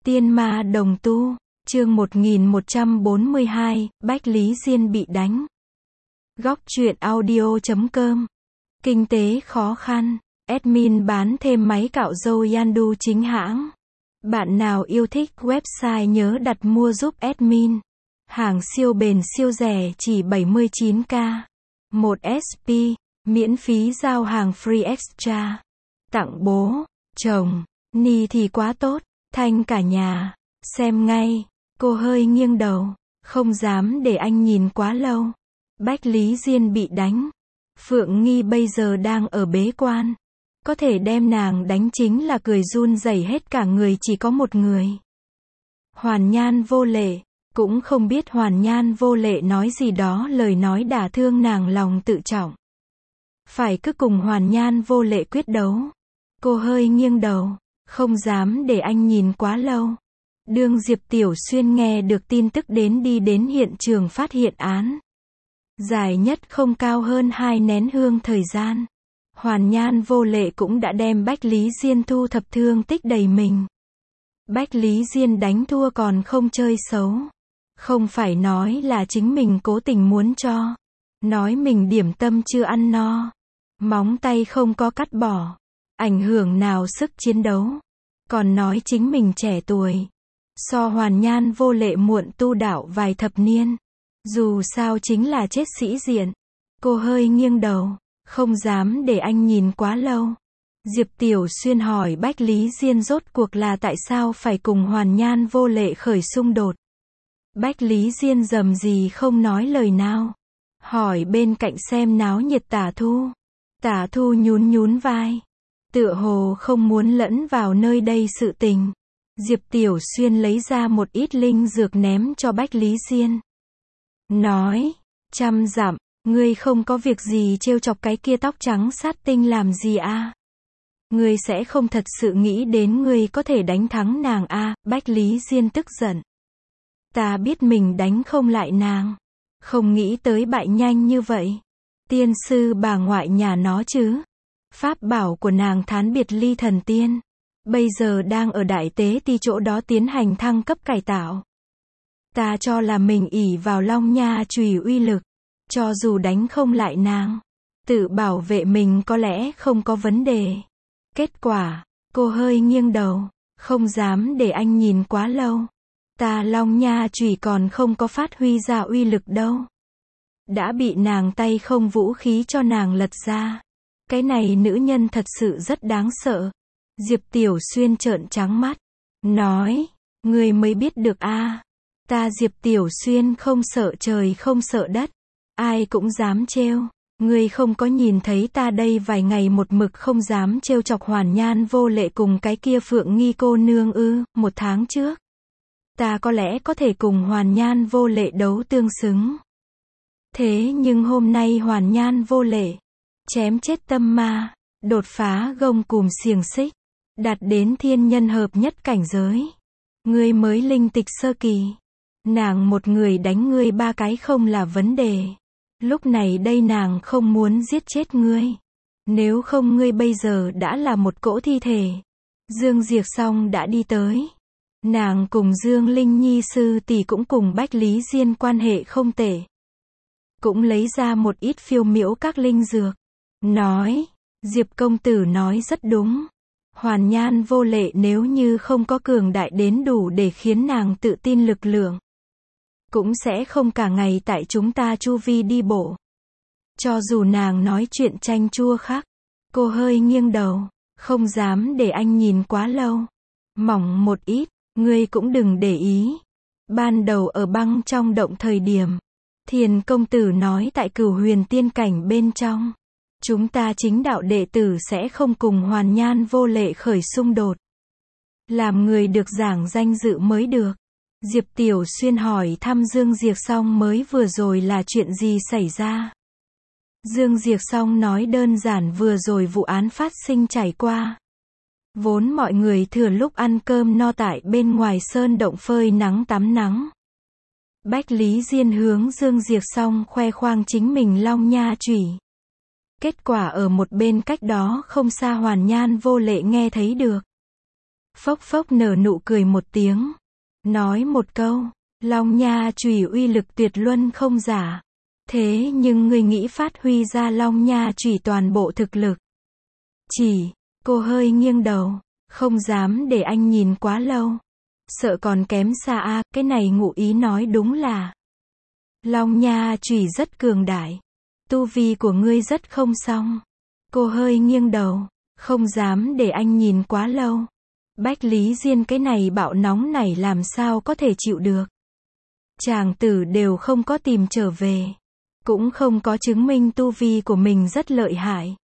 Tiên ma đồng tu, chương 1142, Bách Lý Diên bị đánh. Góc truyện audio.com. Kinh tế khó khăn, admin bán thêm máy cạo râu Yandu chính hãng. Bạn nào yêu thích website nhớ đặt mua giúp admin. Hàng siêu bền siêu rẻ chỉ 79k. 1 SP, miễn phí giao hàng free extra. Tặng bố, chồng, Ni thì quá tốt. Thanh cả nhà, xem ngay, cô hơi nghiêng đầu, không dám để anh nhìn quá lâu. Bách Lý Diên bị đánh. Phượng Nghi bây giờ đang ở bế quan. Có thể đem nàng đánh chính là cười run rẩy hết cả người, chỉ có một người. Hoàn Nhan Vô Lệ, cũng không biết Hoàn Nhan Vô Lệ nói gì đó, lời nói đả thương nàng lòng tự trọng. Phải cứ cùng Hoàn Nhan Vô Lệ quyết đấu. Cô hơi nghiêng đầu, không dám để anh nhìn quá lâu. Đương Diệp Tiểu Xuyên nghe được tin tức đi đến hiện trường phát hiện án. Dài nhất không cao hơn 2 nén hương thời gian. Hoàn Nhan Vô Lệ cũng đã đem Bách Lý Diên thu thập thương tích đầy mình. Bách Lý Diên đánh thua còn không chơi xấu. Không phải nói là chính mình cố tình muốn cho. Nói mình điểm tâm chưa ăn no. Móng tay không có cắt bỏ. Ảnh hưởng nào sức chiến đấu. Còn nói chính mình trẻ tuổi. So Hoàn Nhan Vô Lệ muộn tu đạo vài thập niên. Dù sao chính là chết sĩ diện. Cô hơi nghiêng đầu, không dám để anh nhìn quá lâu. Diệp Tiểu Xuyên hỏi Bách Lý Diên rốt cuộc là tại sao phải cùng Hoàn Nhan Vô Lệ khởi xung đột. Bách Lý Diên rầm gì không nói lời nào. Hỏi bên cạnh xem náo nhiệt Tả Thu. Tả Thu nhún vai. Tựa hồ không muốn lẫn vào nơi đây sự tình. Diệp Tiểu Xuyên lấy ra một ít linh dược ném cho Bách Lý Diên. Nói, 100 dặm, ngươi không có việc gì trêu chọc cái kia tóc trắng sát tinh làm gì à? Ngươi sẽ không thật sự nghĩ đến ngươi có thể đánh thắng nàng à? Bách Lý Diên tức giận. Ta biết mình đánh không lại nàng. Không nghĩ tới bại nhanh như vậy. Tiên sư bà ngoại nhà nó chứ. Pháp bảo của nàng Thán Biệt Ly Thần Tiên. Bây giờ đang ở Đại Tế Ti chỗ đó tiến hành thăng cấp cải tạo. Ta cho là mình ỷ vào Long Nha chùy uy lực. Cho dù đánh không lại nàng. Tự bảo vệ mình có lẽ không có vấn đề. Kết quả, cô hơi nghiêng đầu. Không dám để anh nhìn quá lâu. Ta Long Nha chùy còn không có phát huy ra uy lực đâu. Đã bị nàng tay không vũ khí cho nàng lật ra. Cái này nữ nhân thật sự rất đáng sợ. Diệp Tiểu Xuyên trợn trắng mắt. Nói, ngươi mới biết được a. Ta Diệp Tiểu Xuyên không sợ trời không sợ đất. Ai cũng dám trêu. Ngươi không có nhìn thấy ta đây vài ngày một mực không dám trêu chọc Hoàn Nhan Vô Lệ cùng cái kia Phượng Nghi cô nương ư? 1 tháng trước. Ta có lẽ có thể cùng Hoàn Nhan Vô Lệ đấu tương xứng. Thế nhưng hôm nay Hoàn Nhan Vô Lệ chém chết tâm ma, đột phá gông cùm xiềng xích, đạt đến thiên nhân hợp nhất cảnh giới. Ngươi mới linh tịch sơ kỳ. Nàng một người đánh ngươi 3 cái không là vấn đề. Lúc này đây nàng không muốn giết chết ngươi. Nếu không ngươi bây giờ đã là một cỗ thi thể. Dương Diệc Song đã đi tới. Nàng cùng Dương Linh Nhi sư tỷ cũng cùng Bách Lý Diên quan hệ không tệ. Cũng lấy ra một ít phiêu miễu các linh dược. Nói, Diệp công tử nói rất đúng. Hoàn Nhan Vô Lệ nếu như không có cường đại đến đủ để khiến nàng tự tin lực lượng. Cũng sẽ không cả ngày tại chúng ta chu vi đi bộ. Cho dù nàng nói chuyện chanh chua khác. Cô hơi nghiêng đầu, không dám để anh nhìn quá lâu. Mỏng một ít, ngươi cũng đừng để ý. Ban đầu ở Băng trong động thời điểm. Thiền công tử nói tại Cửu Huyền tiên cảnh bên trong. Chúng ta chính đạo đệ tử sẽ không cùng Hoàn Nhan Vô Lệ khởi xung đột. Làm người được giảng danh dự mới được. Diệp Tiểu Xuyên hỏi thăm Dương Diệc Song mới vừa rồi là chuyện gì xảy ra. Dương Diệc Song nói đơn giản vừa rồi vụ án phát sinh trải qua. Vốn mọi người thừa lúc ăn cơm no tại bên ngoài sơn động phơi nắng tắm nắng. Bách Lý Diên hướng Dương Diệc Song khoe khoang chính mình Long Nha chùy. Kết quả ở một bên cách đó không xa Hoàn Nhan Vô Lệ nghe thấy được. phốc phốc nở nụ cười một tiếng. Nói một câu, Long Nha chùy uy lực tuyệt luân không giả. Thế nhưng ngươi nghĩ phát huy ra Long Nha chùy toàn bộ thực lực. Chỉ, cô hơi nghiêng đầu, không dám để anh nhìn quá lâu. Sợ còn kém xa a, cái này ngụ ý nói đúng là. Long Nha chùy rất cường đại. Tu vi của ngươi rất không xong. Cô hơi nghiêng đầu, không dám để anh nhìn quá lâu. Bách Lý Diên cái này bạo nóng này làm sao có thể chịu được. Chàng tử đều không có tìm trở về. Cũng không có chứng minh tu vi của mình rất lợi hại.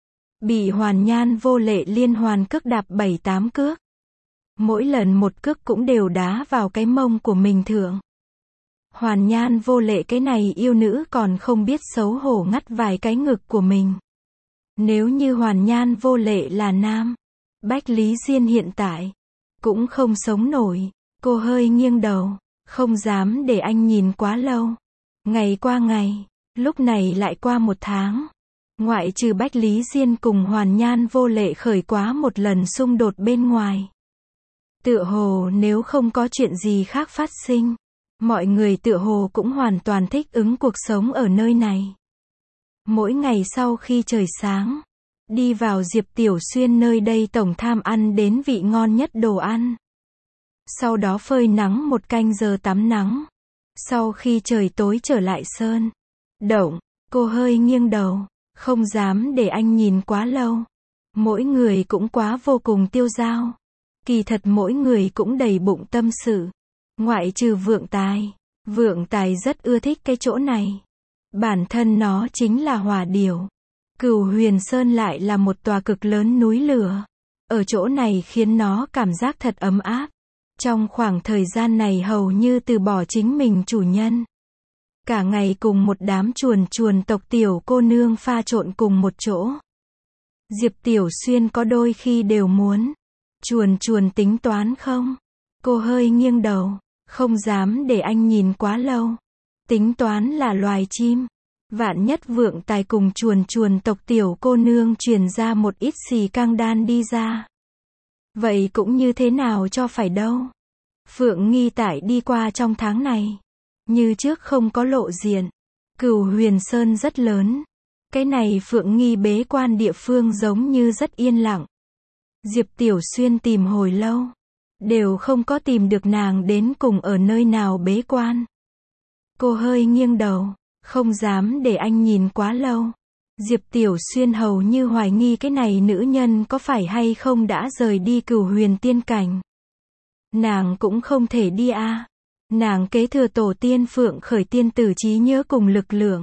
Bị Hoàn Nhan Vô Lệ liên hoàn cước đạp 7-8 cước. Mỗi lần một cước cũng đều đá vào cái mông của mình thượng. Hoàn Nhan Vô Lệ cái này yêu nữ còn không biết xấu hổ ngắt vài cái ngực của mình. Nếu như Hoàn Nhan Vô Lệ là nam, Bách Lý Diên hiện tại cũng không sống nổi. Cô hơi nghiêng đầu, không dám để anh nhìn quá lâu. Ngày qua ngày, lúc này lại qua một tháng. Ngoại trừ Bách Lý Diên cùng Hoàn Nhan Vô Lệ khởi quá một lần xung đột bên ngoài. Tựa hồ nếu không có chuyện gì khác phát sinh, mọi người tựa hồ cũng hoàn toàn thích ứng cuộc sống ở nơi này. Mỗi ngày sau khi trời sáng, đi vào Diệp Tiểu Xuyên nơi đây tổng tham ăn đến vị ngon nhất đồ ăn. Sau đó phơi nắng một canh giờ tắm nắng. Sau khi trời tối trở lại sơn động, cô hơi nghiêng đầu, không dám để anh nhìn quá lâu. Mỗi người cũng quá vô cùng tiêu dao. Kỳ thật mỗi người cũng đầy bụng tâm sự. Ngoại trừ Vượng Tài rất ưa thích cái chỗ này. Bản thân nó chính là hỏa điểu. Cửu Huyền Sơn lại là một tòa cực lớn núi lửa. Ở chỗ này khiến nó cảm giác thật ấm áp. Trong khoảng thời gian này hầu như từ bỏ chính mình chủ nhân. Cả ngày cùng một đám chuồn tộc tiểu cô nương pha trộn cùng một chỗ. Diệp Tiểu Xuyên có đôi khi đều muốn. Chuồn tính toán không? Cô hơi nghiêng đầu, không dám để anh nhìn quá lâu. Tính toán là loài chim. Vạn nhất Vượng Tài cùng chuồn tộc tiểu cô nương truyền ra một ít xì cang đan đi ra. Vậy cũng như thế nào cho phải đâu. Phượng Nghi tại đi qua trong tháng này. Như trước không có lộ diện. Cửu Huyền Sơn rất lớn. Cái này Phượng Nghi bế quan địa phương giống như rất yên lặng. Diệp Tiểu Xuyên tìm hồi lâu. Đều không có tìm được nàng đến cùng ở nơi nào bế quan. Cô hơi nghiêng đầu, không dám để anh nhìn quá lâu. Diệp Tiểu Xuyên hầu như hoài nghi cái này nữ nhân có phải hay không đã rời đi Cửu Huyền tiên cảnh. Nàng cũng không thể đi a. Nàng kế thừa tổ tiên Phượng Khởi tiên tử trí nhớ cùng lực lượng.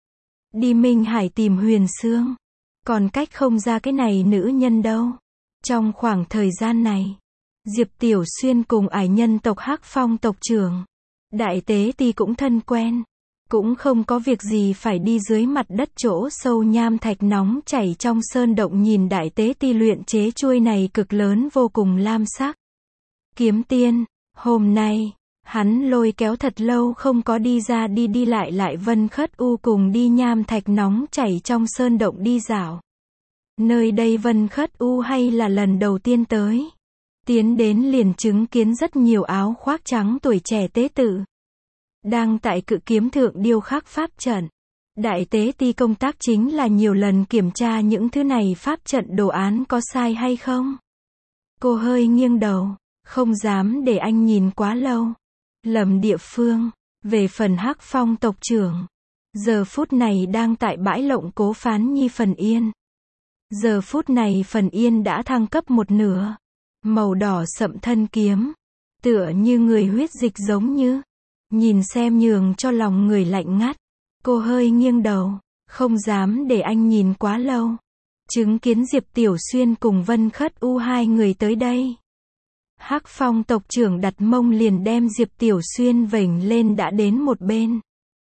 Đi Minh Hải tìm Huyền Xương. Còn cách không ra cái này nữ nhân đâu. Trong khoảng thời gian này, Diệp Tiểu Xuyên cùng ải nhân tộc Hắc Phong tộc trưởng, Đại Tế Ti cũng thân quen. Cũng không có việc gì phải đi dưới mặt đất chỗ sâu nham thạch nóng chảy trong sơn động nhìn Đại Tế Ti luyện chế chuôi này cực lớn vô cùng lam sắc. Kiếm tiên, hôm nay, hắn lôi kéo thật lâu không có đi ra đi lại Vân Khất U cùng đi nham thạch nóng chảy trong sơn động đi dạo. Nơi đây Vân Khất U hay là lần đầu tiên tới. Tiến đến liền chứng kiến rất nhiều áo khoác trắng tuổi trẻ tế tự. Đang tại cự kiếm thượng điêu khắc pháp trận. Đại Tế Ti công tác chính là nhiều lần kiểm tra những thứ này pháp trận đồ án có sai hay không. Cô hơi nghiêng đầu, không dám để anh nhìn quá lâu. Lầm địa phương, về phần Hắc Phong tộc trưởng. Giờ phút này đang tại bãi lộng Cố Phán Nhi Phần Yên. Giờ phút này Phần Yên đã thăng cấp một nửa. Màu đỏ sậm thân kiếm. Tựa như người huyết dịch giống như. Nhìn xem nhường cho lòng người lạnh ngắt. Cô hơi nghiêng đầu, không dám để anh nhìn quá lâu. Chứng kiến Diệp Tiểu Xuyên cùng Vân Khất U hai người tới đây. Hắc Phong tộc trưởng đặt mông liền đem Diệp Tiểu Xuyên vểnh lên đã đến một bên.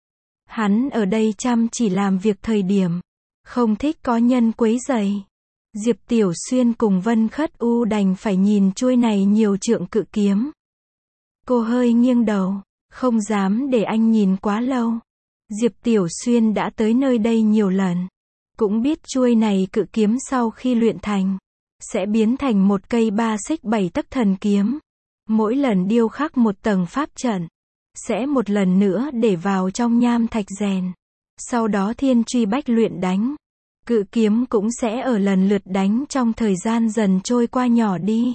Hắn ở đây chăm chỉ làm việc thời điểm. Không thích có nhân quấy rầy. Diệp Tiểu Xuyên cùng Vân Khất U đành phải nhìn chuôi này nhiều trượng cự kiếm. Cô hơi nghiêng đầu, không dám để anh nhìn quá lâu. Diệp Tiểu Xuyên đã tới nơi đây nhiều lần. Cũng biết chuôi này cự kiếm sau khi luyện thành. sẽ biến thành một cây 3 xích 7 tấc thần kiếm. Mỗi lần điêu khắc một tầng pháp trận, sẽ một lần nữa để vào trong nham thạch rèn. Sau đó thiên truy bách luyện đánh. Cự kiếm cũng sẽ ở lần lượt đánh trong thời gian dần trôi qua nhỏ đi.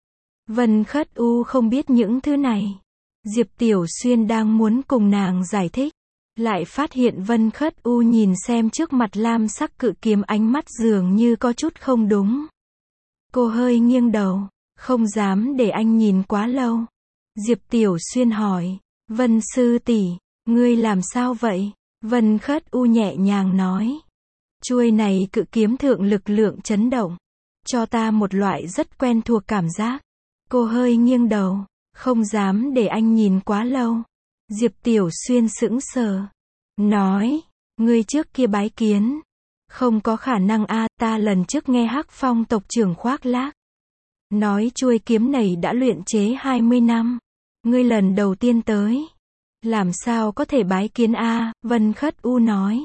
Vân Khất U không biết những thứ này. Diệp Tiểu Xuyên đang muốn cùng nàng giải thích, lại phát hiện Vân Khất U nhìn xem trước mặt lam sắc cự kiếm ánh mắt dường như có chút không đúng. Cô hơi nghiêng đầu, không dám để anh nhìn quá lâu. Diệp Tiểu Xuyên hỏi, Vân sư tỷ, ngươi làm sao vậy? Vân Khất U nhẹ nhàng nói, chuôi này cự kiếm thượng lực lượng chấn động, cho ta một loại rất quen thuộc cảm giác. Cô hơi nghiêng đầu, không dám để anh nhìn quá lâu. Diệp Tiểu Xuyên sững sờ, nói, ngươi trước kia bái kiến. Không có khả năng a, ta lần trước nghe Hắc Phong tộc trưởng khoác lác, nói chuôi kiếm này đã luyện chế 20 năm. Ngươi lần đầu tiên tới, làm sao có thể bái kiến a? Vân Khất U nói.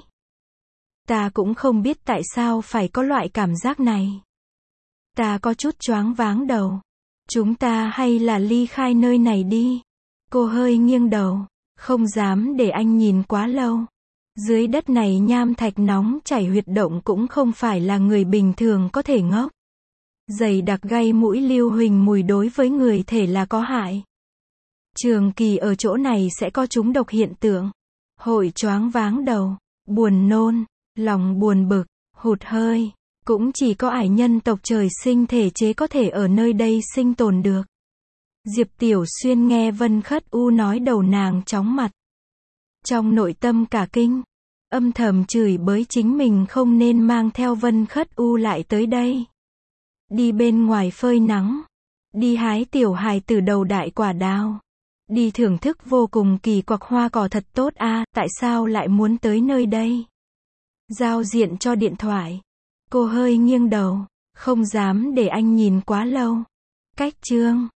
Ta cũng không biết tại sao phải có loại cảm giác này. Ta có chút choáng váng đầu. Chúng ta hay là ly khai nơi này đi. Cô hơi nghiêng đầu, không dám để anh nhìn quá lâu. Dưới đất này nham thạch nóng chảy huyệt động cũng không phải là người bình thường có thể ngốc. Dày đặc gây mũi lưu huỳnh mùi đối với người thể là có hại. Trường kỳ ở chỗ này sẽ có trúng độc hiện tượng. Hội choáng váng đầu, buồn nôn, lòng buồn bực, hụt hơi. Cũng chỉ có ải nhân tộc trời sinh thể chế có thể ở nơi đây sinh tồn được. Diệp Tiểu Xuyên nghe Vân Khất U nói đầu nàng chóng mặt. Trong nội tâm cả kinh, âm thầm chửi bới chính mình không nên mang theo Vân Khất U lại tới đây. Đi bên ngoài phơi nắng, đi hái tiểu hài từ đầu đại quả đào, đi thưởng thức vô cùng kỳ quặc hoa cỏ thật tốt a, tại sao lại muốn tới nơi đây? Giao diện cho điện thoại. Cô hơi nghiêng đầu, không dám để anh nhìn quá lâu. Cách chương